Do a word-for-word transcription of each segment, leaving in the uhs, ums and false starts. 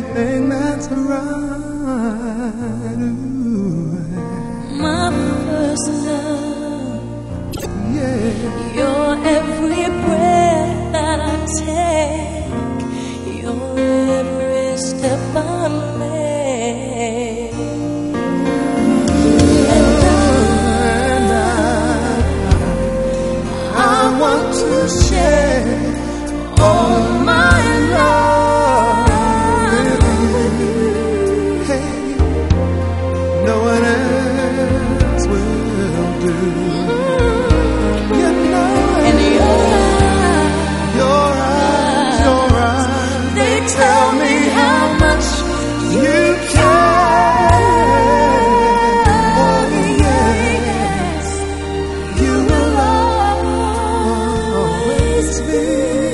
everything that's right. Ooh. My first love, Yeah. you're every breath that I take, you're every step I make. And I, I want to share all my love with you. Hey, no one else will do. You know, and your your eyes, your eyes, they tell me how much you care. Oh yes, you will always be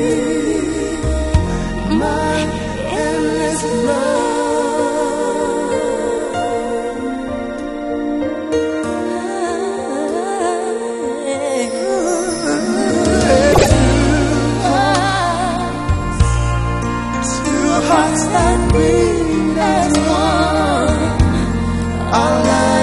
my endless love. Two hearts that beat as one. Our lives